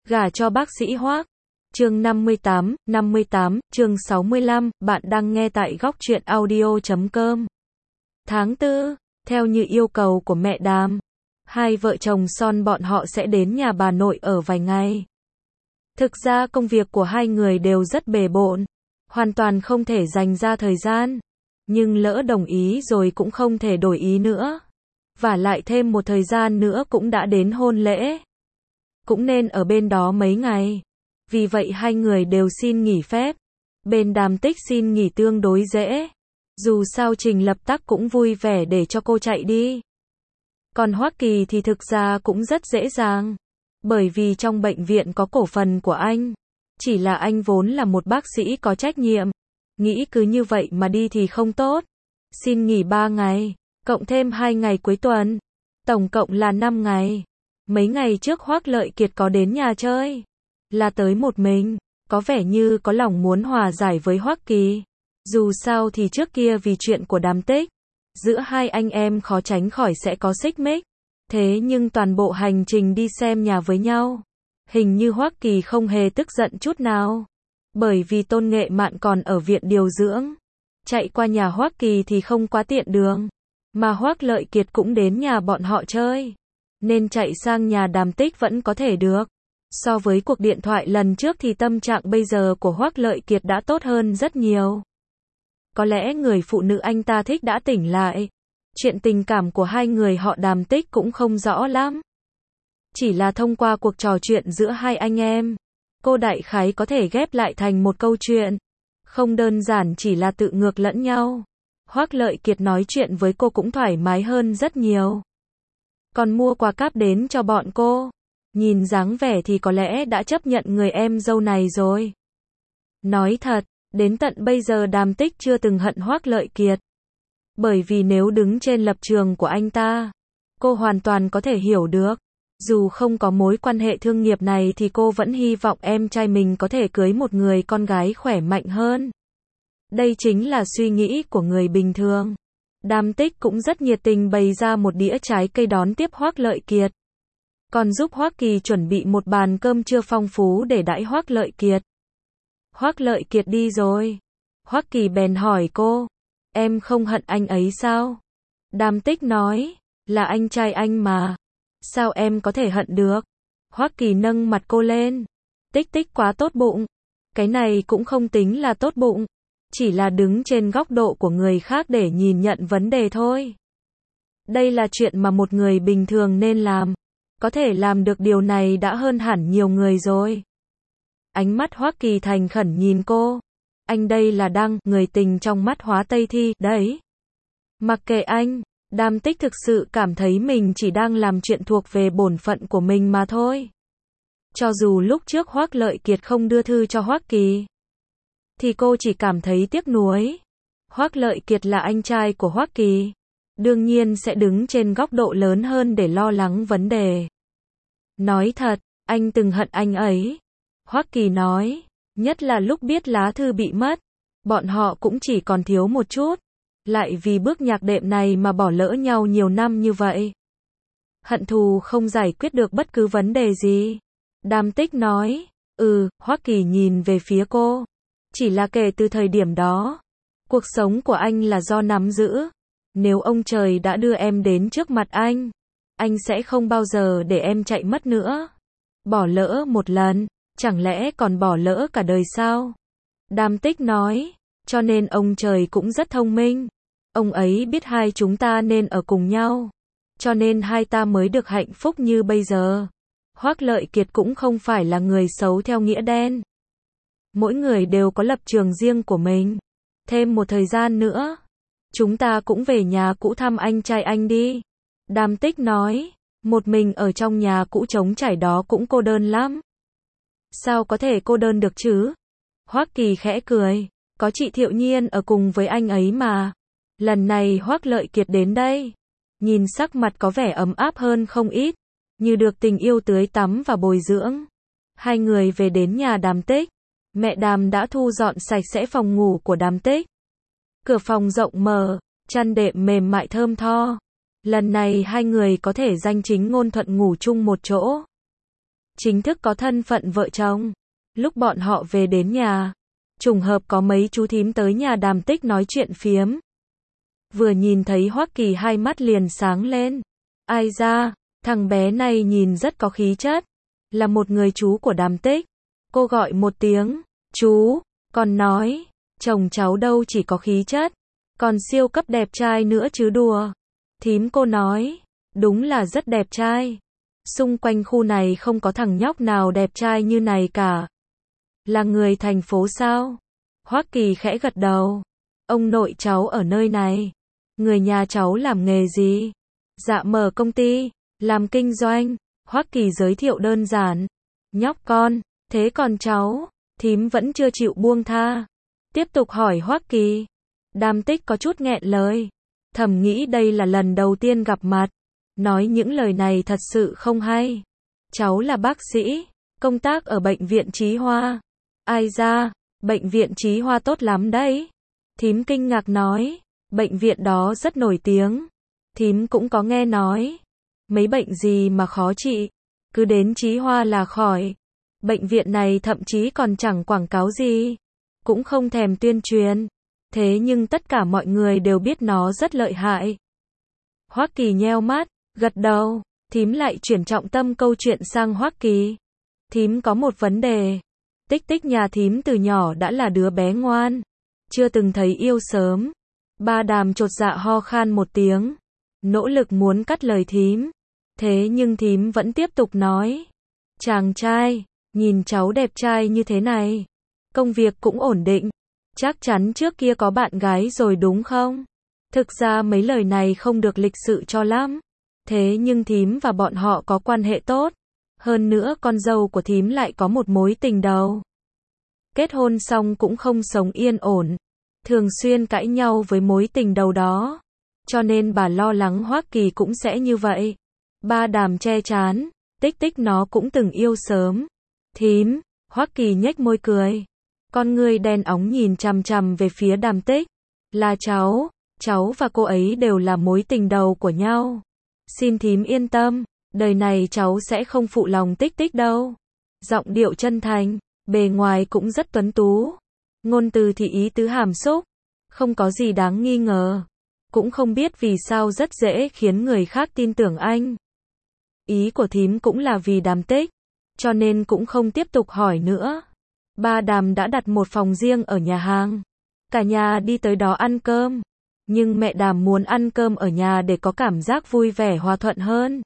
Gả cho bác sĩ Hoác. Chương 58, chương 65, bạn đang nghe tại góc truyện audio.com. Tháng 4, theo như yêu cầu của mẹ Đàm, hai vợ chồng son bọn họ sẽ đến nhà bà nội ở vài ngày. Thực ra công việc của hai người đều rất bề bộn, hoàn toàn không thể dành ra thời gian, nhưng lỡ đồng ý rồi cũng không thể đổi ý nữa. Vả lại thêm một thời gian nữa cũng đã đến hôn lễ, cũng nên ở bên đó mấy ngày. Vì vậy hai người đều xin nghỉ phép. Bên Đàm Tích xin nghỉ tương đối dễ. Dù sao Trình Lập Tắc cũng vui vẻ để cho cô chạy đi. Còn Hoắc Kỳ thì thực ra cũng rất dễ dàng. Bởi vì trong bệnh viện có cổ phần của anh. Chỉ là anh vốn là một bác sĩ có trách nhiệm. Nghĩ cứ như vậy mà đi thì không tốt. Xin nghỉ 3 ngày, cộng thêm 2 ngày cuối tuần. Tổng cộng là 5 ngày. Mấy ngày trước Hoắc Lợi Kiệt có đến nhà chơi. Là tới một mình, có vẻ như có lòng muốn hòa giải với Hoắc Kỳ. Dù sao thì trước kia vì chuyện của Đàm Tích, giữa hai anh em khó tránh khỏi sẽ có xích mích. Thế nhưng toàn bộ hành trình đi xem nhà với nhau, hình như Hoắc Kỳ không hề tức giận chút nào. Bởi vì Tôn Nghệ Mạn còn ở viện điều dưỡng, chạy qua nhà Hoắc Kỳ thì không quá tiện đường. Mà Hoắc Lợi Kiệt cũng đến nhà bọn họ chơi, nên chạy sang nhà Đàm Tích vẫn có thể được. So với cuộc điện thoại lần trước thì tâm trạng bây giờ của Hoắc Lợi Kiệt đã tốt hơn rất nhiều. Có lẽ người phụ nữ anh ta thích đã tỉnh lại. Chuyện tình cảm của hai người họ Đàm Tích cũng không rõ lắm. Chỉ là thông qua cuộc trò chuyện giữa hai anh em, cô đại khái có thể ghép lại thành một câu chuyện. Không đơn giản chỉ là tự ngược lẫn nhau. Hoắc Lợi Kiệt nói chuyện với cô cũng thoải mái hơn rất nhiều. Còn mua quà cáp đến cho bọn cô. Nhìn dáng vẻ thì có lẽ đã chấp nhận người em dâu này rồi. Nói thật, đến tận bây giờ Đàm Tích chưa từng hận Hoắc Lợi Kiệt. Bởi vì nếu đứng trên lập trường của anh ta, cô hoàn toàn có thể hiểu được. Dù không có mối quan hệ thương nghiệp này thì cô vẫn hy vọng em trai mình có thể cưới một người con gái khỏe mạnh hơn. Đây chính là suy nghĩ của người bình thường. Đàm Tích cũng rất nhiệt tình bày ra một đĩa trái cây đón tiếp Hoắc Lợi Kiệt. Còn giúp Hoắc Kỳ chuẩn bị một bàn cơm trưa phong phú để đãi Hoắc Lợi Kiệt. Hoắc Lợi Kiệt đi rồi. Hoắc Kỳ bèn hỏi cô, em không hận anh ấy sao? Đàm Tích nói, là anh trai anh mà. Sao em có thể hận được? Hoắc Kỳ nâng mặt cô lên. Tích Tích quá tốt bụng. Cái này cũng không tính là tốt bụng. Chỉ là đứng trên góc độ của người khác để nhìn nhận vấn đề thôi. Đây là chuyện mà một người bình thường nên làm. Có thể làm được điều này đã hơn hẳn nhiều người rồi. Ánh mắt Hoắc Kỳ thành khẩn nhìn cô. Anh đây là đang, người tình trong mắt Hóa Tây Thi, đấy. Mặc kệ anh, Đàm Tích thực sự cảm thấy mình chỉ đang làm chuyện thuộc về bổn phận của mình mà thôi. Cho dù lúc trước Hoắc Lợi Kiệt không đưa thư cho Hoắc Kỳ, thì cô chỉ cảm thấy tiếc nuối. Hoắc Lợi Kiệt là anh trai của Hoắc Kỳ, đương nhiên sẽ đứng trên góc độ lớn hơn để lo lắng vấn đề. Nói thật, anh từng hận anh ấy. Hoắc Kỳ nói, nhất là lúc biết lá thư bị mất, bọn họ cũng chỉ còn thiếu một chút, lại vì bước nhạc đệm này mà bỏ lỡ nhau nhiều năm như vậy. Hận thù không giải quyết được bất cứ vấn đề gì. Đàm Tích nói, Hoắc Kỳ nhìn về phía cô. Chỉ là kể từ thời điểm đó, cuộc sống của anh là do nắm giữ. Nếu ông trời đã đưa em đến trước mặt anh sẽ không bao giờ để em chạy mất nữa. Bỏ lỡ một lần, chẳng lẽ còn bỏ lỡ cả đời sao? Đàm Tích nói, cho nên ông trời cũng rất thông minh. Ông ấy biết hai chúng ta nên ở cùng nhau. Cho nên hai ta mới được hạnh phúc như bây giờ. Hoắc Lợi Kiệt cũng không phải là người xấu theo nghĩa đen. Mỗi người đều có lập trường riêng của mình. Thêm một thời gian nữa, chúng ta cũng về nhà cũ thăm anh trai anh đi. Đàm Tích nói, một mình ở trong nhà cũ trống trải đó cũng cô đơn lắm. Sao có thể cô đơn được chứ? Hoắc Kỳ khẽ cười, có chị Thiệu Nhiên ở cùng với anh ấy mà. Lần này Hoắc Lợi Kiệt đến đây, nhìn sắc mặt có vẻ ấm áp hơn không ít, như được tình yêu tưới tắm và bồi dưỡng. Hai người về đến nhà Đàm Tích. Mẹ Đàm đã thu dọn sạch sẽ phòng ngủ của Đàm Tích. Cửa phòng rộng mở, chăn đệm mềm mại thơm tho. Lần này hai người có thể danh chính ngôn thuận ngủ chung một chỗ. chính thức có thân phận vợ chồng. Lúc bọn họ về đến nhà, trùng hợp có mấy chú thím tới nhà Đàm Tích nói chuyện phiếm. Vừa nhìn thấy Hoắc Kỳ hai mắt liền sáng lên. Ai ra, thằng bé này nhìn rất có khí chất, là một người chú của Đàm Tích. Cô gọi một tiếng, chú, còn nói, chồng cháu đâu chỉ có khí chất, còn siêu cấp đẹp trai nữa chứ đùa. Thím cô nói, đúng là rất đẹp trai. Xung quanh khu này không có thằng nhóc nào đẹp trai như này cả. Là người thành phố sao? Hoắc Kỳ khẽ gật đầu. Ông nội cháu ở nơi này. Người nhà cháu làm nghề gì? Dạ mở công ty, làm kinh doanh. Hoắc Kỳ giới thiệu đơn giản. Nhóc con, thế còn cháu? Thím vẫn chưa chịu buông tha. Tiếp tục hỏi Hoắc Kỳ. Đàm Tích có chút nghẹn lời. Thầm nghĩ đây là lần đầu tiên gặp mặt. Nói những lời này thật sự không hay. Cháu là bác sĩ, công tác ở bệnh viện Chí Hoa. Ai ra, bệnh viện Chí Hoa tốt lắm đấy. Thím kinh ngạc nói, bệnh viện đó rất nổi tiếng. Thím cũng có nghe nói. Mấy bệnh gì mà khó trị, cứ đến Chí Hoa là khỏi. Bệnh viện này thậm chí còn chẳng quảng cáo gì, cũng không thèm tuyên truyền. Thế nhưng tất cả mọi người đều biết nó rất lợi hại. Hoắc Kỳ nheo mắt, gật đầu. Thím lại chuyển trọng tâm câu chuyện sang Hoắc Kỳ. Thím có một vấn đề. Tích Tích nhà thím từ nhỏ đã là đứa bé ngoan, chưa từng thấy yêu sớm. Ba Đàm chột dạ ho khan một tiếng, nỗ lực muốn cắt lời thím. Thế nhưng thím vẫn tiếp tục nói. Chàng trai, nhìn cháu đẹp trai như thế này, công việc cũng ổn định, chắc chắn trước kia có bạn gái rồi đúng không? Thực ra mấy lời này không được lịch sự cho lắm. Thế nhưng thím và bọn họ có quan hệ tốt. Hơn nữa con dâu của thím lại có một mối tình đầu. Kết hôn xong cũng không sống yên ổn. Thường xuyên cãi nhau với mối tình đầu đó. Cho nên bà lo lắng Hoắc Kỳ cũng sẽ như vậy. Ba Đàm che chán. Tích Tích nó cũng từng yêu sớm. Thím, Hoắc Kỳ nhếch môi cười. Con ngươi đen óng nhìn chằm chằm về phía Đàm Tích. Là cháu và cô ấy đều là mối tình đầu của nhau. Xin thím yên tâm, đời này cháu sẽ không phụ lòng Tích Tích đâu. Giọng điệu chân thành, bề ngoài cũng rất tuấn tú. Ngôn từ thì ý tứ hàm xúc, không có gì đáng nghi ngờ. Cũng không biết vì sao rất dễ khiến người khác tin tưởng anh. Ý của thím cũng là vì Đàm Tích, cho nên cũng không tiếp tục hỏi nữa. Ba Đàm đã đặt một phòng riêng ở nhà hàng. Cả nhà đi tới đó ăn cơm. Nhưng mẹ Đàm muốn ăn cơm ở nhà để có cảm giác vui vẻ hòa thuận hơn.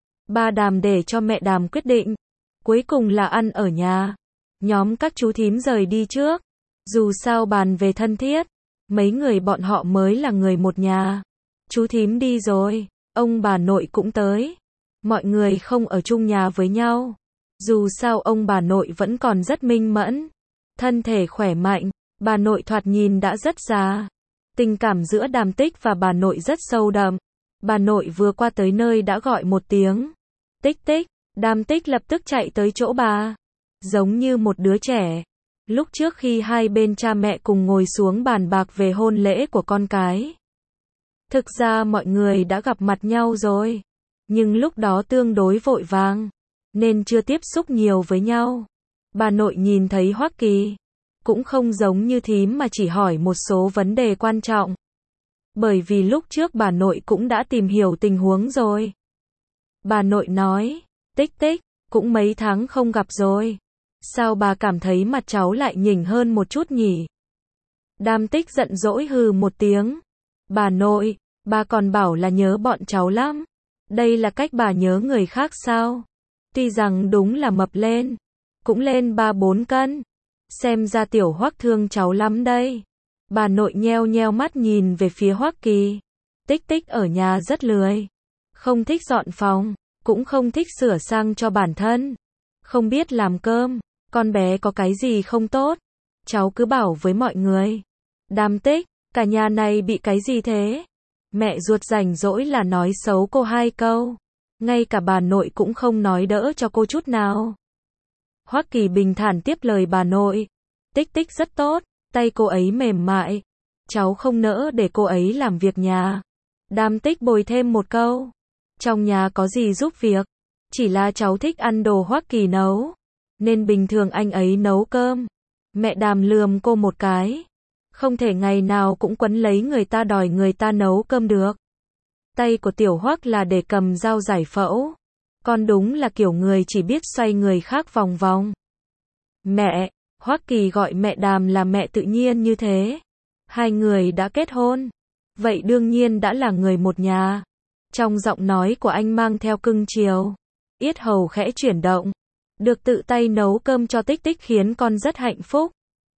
Ba Đàm để cho mẹ Đàm quyết định. Cuối cùng là ăn ở nhà. Nhóm các chú thím rời đi trước. Dù sao bàn về thân thiết, mấy người bọn họ mới là người một nhà. Chú thím đi rồi, ông bà nội cũng tới. Mọi người không ở chung nhà với nhau. Dù sao ông bà nội vẫn còn rất minh mẫn. Thân thể khỏe mạnh, bà nội thoạt nhìn đã rất già. Tình cảm giữa Đàm Tích và bà nội rất sâu đậm. Bà nội vừa qua tới nơi đã gọi một tiếng. Tích Tích, Đàm Tích lập tức chạy tới chỗ bà. Giống như một đứa trẻ. Lúc trước khi hai bên cha mẹ cùng ngồi xuống bàn bạc về hôn lễ của con cái. Thực ra mọi người đã gặp mặt nhau rồi. Nhưng lúc đó tương đối vội vàng, nên chưa tiếp xúc nhiều với nhau. Bà nội nhìn thấy Hoắc Kỳ. Cũng không giống như thím mà chỉ hỏi một số vấn đề quan trọng. Bởi vì lúc trước bà nội cũng đã tìm hiểu tình huống rồi. Bà nội nói, Tích Tích, cũng mấy tháng không gặp rồi. Sao bà cảm thấy mặt cháu lại nhỉnh hơn một chút nhỉ? Đàm Tích giận dỗi hừ một tiếng. Bà nội, bà còn bảo là nhớ bọn cháu lắm. Đây là cách bà nhớ người khác sao? Tuy rằng đúng là mập lên, cũng lên 3-4 cân. Xem ra tiểu Hoắc thương cháu lắm đây. Bà nội nheo nheo mắt nhìn về phía Hoắc Kỳ. Tích Tích ở nhà rất lười. Không thích dọn phòng, cũng không thích sửa sang cho bản thân. Không biết làm cơm. Con bé có cái gì không tốt? Cháu cứ bảo với mọi người. Đàm Tích, cả nhà này bị cái gì thế? Mẹ ruột rảnh rỗi là nói xấu cô 2 câu. Ngay cả bà nội cũng không nói đỡ cho cô chút nào. Hoắc Kỳ bình thản tiếp lời bà nội. Tích Tích rất tốt, tay cô ấy mềm mại. Cháu không nỡ để cô ấy làm việc nhà. Đàm Tích bồi thêm một câu. Trong nhà có gì giúp việc? Chỉ là cháu thích ăn đồ Hoắc Kỳ nấu, nên bình thường anh ấy nấu cơm. Mẹ Đàm lườm cô một cái. Không thể ngày nào cũng quấn lấy người ta đòi người ta nấu cơm được. Tay của Tiểu Hoắc là để cầm dao giải phẫu. Con đúng là kiểu người chỉ biết xoay người khác vòng vòng. Mẹ, Hoắc Kỳ gọi mẹ Đàm là mẹ tự nhiên như thế. Hai người đã kết hôn. Vậy đương nhiên đã là người một nhà. Trong giọng nói của anh mang theo cưng chiều. Yết hầu khẽ chuyển động. Được tự tay nấu cơm cho Tích Tích khiến con rất hạnh phúc.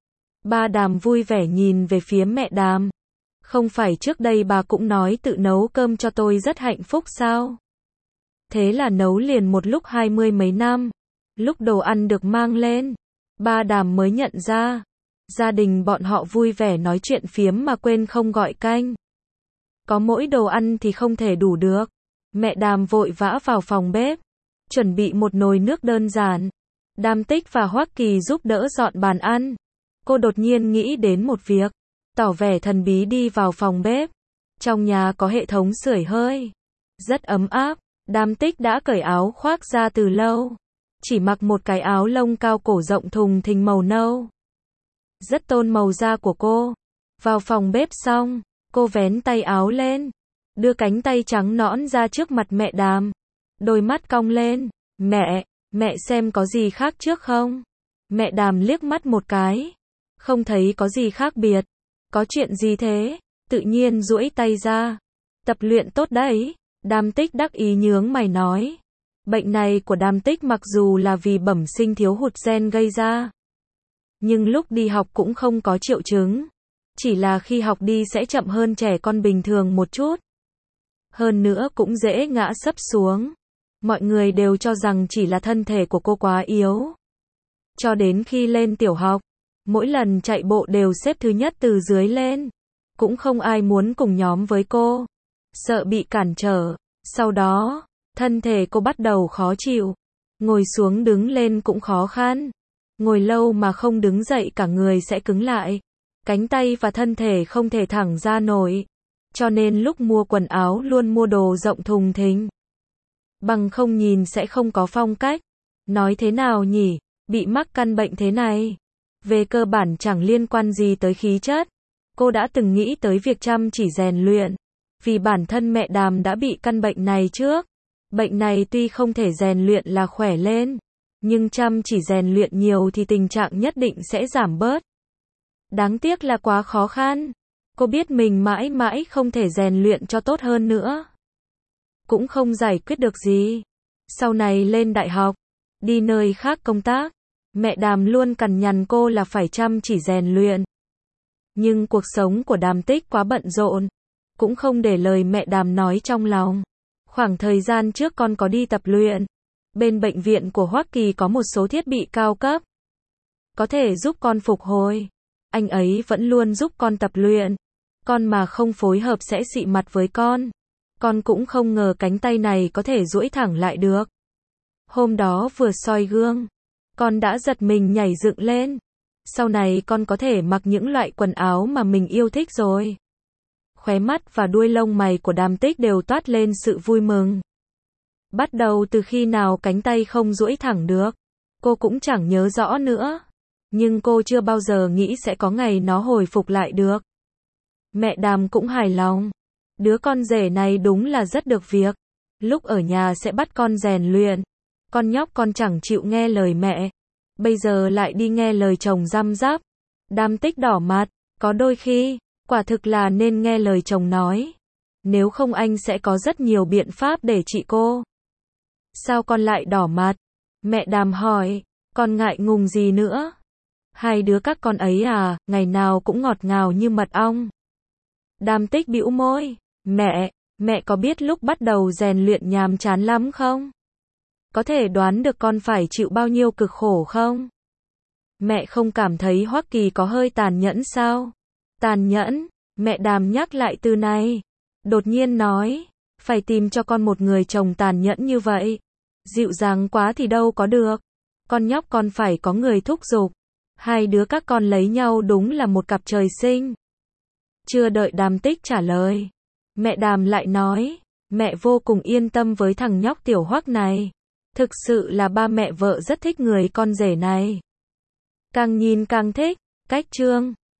Ba Đàm vui vẻ nhìn về phía mẹ Đàm. Không phải trước đây bà cũng nói tự nấu cơm cho tôi rất hạnh phúc sao? Thế là nấu liền một lúc 20 mấy năm. Lúc đồ ăn được mang lên, ba Đàm mới nhận ra. Gia đình bọn họ vui vẻ nói chuyện phiếm mà quên không gọi canh. Có mỗi đồ ăn thì không thể đủ được. Mẹ Đàm vội vã vào phòng bếp, chuẩn bị một nồi nước đơn giản. Đàm Tích và Hoắc Kỳ giúp đỡ dọn bàn ăn. Cô đột nhiên nghĩ đến một việc, tỏ vẻ thần bí đi vào phòng bếp. Trong nhà có hệ thống sưởi hơi, rất ấm áp. Đàm Tích đã cởi áo khoác ra từ lâu, chỉ mặc một cái áo lông cao cổ rộng thùng thình màu nâu, rất tôn màu da của cô. Vào phòng bếp xong, cô vén tay áo lên, đưa cánh tay trắng nõn ra trước mặt mẹ Đàm. Đôi mắt cong lên. Mẹ xem có gì khác trước không? Mẹ Đàm liếc mắt một cái. Không thấy có gì khác biệt. Có chuyện gì thế? Tự nhiên duỗi tay ra. Tập luyện tốt đấy. Đàm Tích đắc ý nhướng mày nói. Bệnh này của Đàm Tích mặc dù là vì bẩm sinh thiếu hụt gen gây ra, nhưng lúc đi học cũng không có triệu chứng. Chỉ là khi học đi sẽ chậm hơn trẻ con bình thường một chút. Hơn nữa cũng dễ ngã sấp xuống. Mọi người đều cho rằng chỉ là thân thể của cô quá yếu. Cho đến khi lên tiểu học, mỗi lần chạy bộ đều xếp thứ nhất từ dưới lên. Cũng không ai muốn cùng nhóm với cô. Sợ bị cản trở. Sau đó, thân thể cô bắt đầu khó chịu. Ngồi xuống đứng lên cũng khó khăn. Ngồi lâu mà không đứng dậy cả người sẽ cứng lại. Cánh tay và thân thể không thể thẳng ra nổi. Cho nên lúc mua quần áo luôn mua đồ rộng thùng thình. Bằng không nhìn sẽ không có phong cách. Nói thế nào nhỉ? Bị mắc căn bệnh thế này. Về cơ bản chẳng liên quan gì tới khí chất. Cô đã từng nghĩ tới việc chăm chỉ rèn luyện. Vì bản thân mẹ Đàm đã bị căn bệnh này trước. Bệnh này tuy không thể rèn luyện là khỏe lên, nhưng chăm chỉ rèn luyện nhiều thì tình trạng nhất định sẽ giảm bớt. Đáng tiếc là quá khó khăn. Cô biết mình mãi mãi không thể rèn luyện cho tốt hơn nữa. Cũng không giải quyết được gì. Sau này lên đại học, đi nơi khác công tác, mẹ Đàm luôn cằn nhằn cô là phải chăm chỉ rèn luyện. Nhưng cuộc sống của Đàm Tích quá bận rộn, cũng không để lời mẹ Đàm nói trong lòng. Khoảng thời gian trước con có đi tập luyện. Bên bệnh viện của Hoắc Kỳ có một số thiết bị cao cấp, có thể giúp con phục hồi. Anh ấy vẫn luôn giúp con tập luyện. Con mà không phối hợp sẽ xị mặt với con. Con cũng không ngờ cánh tay này có thể duỗi thẳng lại được. Hôm đó vừa soi gương, con đã giật mình nhảy dựng lên. Sau này con có thể mặc những loại quần áo mà mình yêu thích rồi. Khóe mắt và đuôi lông mày của Đàm Tích đều toát lên sự vui mừng. Bắt đầu từ khi nào cánh tay không duỗi thẳng được, cô cũng chẳng nhớ rõ nữa. Nhưng cô chưa bao giờ nghĩ sẽ có ngày nó hồi phục lại được. Mẹ Đàm cũng hài lòng. Đứa con rể này đúng là rất được việc. Lúc ở nhà sẽ bắt con rèn luyện. Con nhóc con chẳng chịu nghe lời mẹ. Bây giờ lại đi nghe lời chồng răm rắp. Đàm Tích đỏ mặt. Có đôi khi, quả thực là nên nghe lời chồng nói. Nếu không anh sẽ có rất nhiều biện pháp để trị cô. Sao con lại đỏ mặt? Mẹ Đàm hỏi. Con ngại ngùng gì nữa? Hai đứa các con ấy à, ngày nào cũng ngọt ngào như mật ong. Đàm Tích bĩu môi. Mẹ có biết lúc bắt đầu rèn luyện nhàm chán lắm không? Có thể đoán được con phải chịu bao nhiêu cực khổ không? Mẹ không cảm thấy Hoắc Kỳ có hơi tàn nhẫn sao? Tàn nhẫn? Mẹ Đàm nhắc lại từ này. Đột nhiên nói, phải tìm cho con một người chồng tàn nhẫn như vậy. Dịu dàng quá thì đâu có được. Con nhóc con phải có người thúc giục. Hai đứa các con lấy nhau đúng là một cặp trời sinh. Chưa đợi Đàm Tích trả lời, mẹ Đàm lại nói, mẹ vô cùng yên tâm với thằng nhóc tiểu Hoắc này. Thực sự là ba mẹ vợ rất thích người con rể này. Càng nhìn càng thích. Cách chương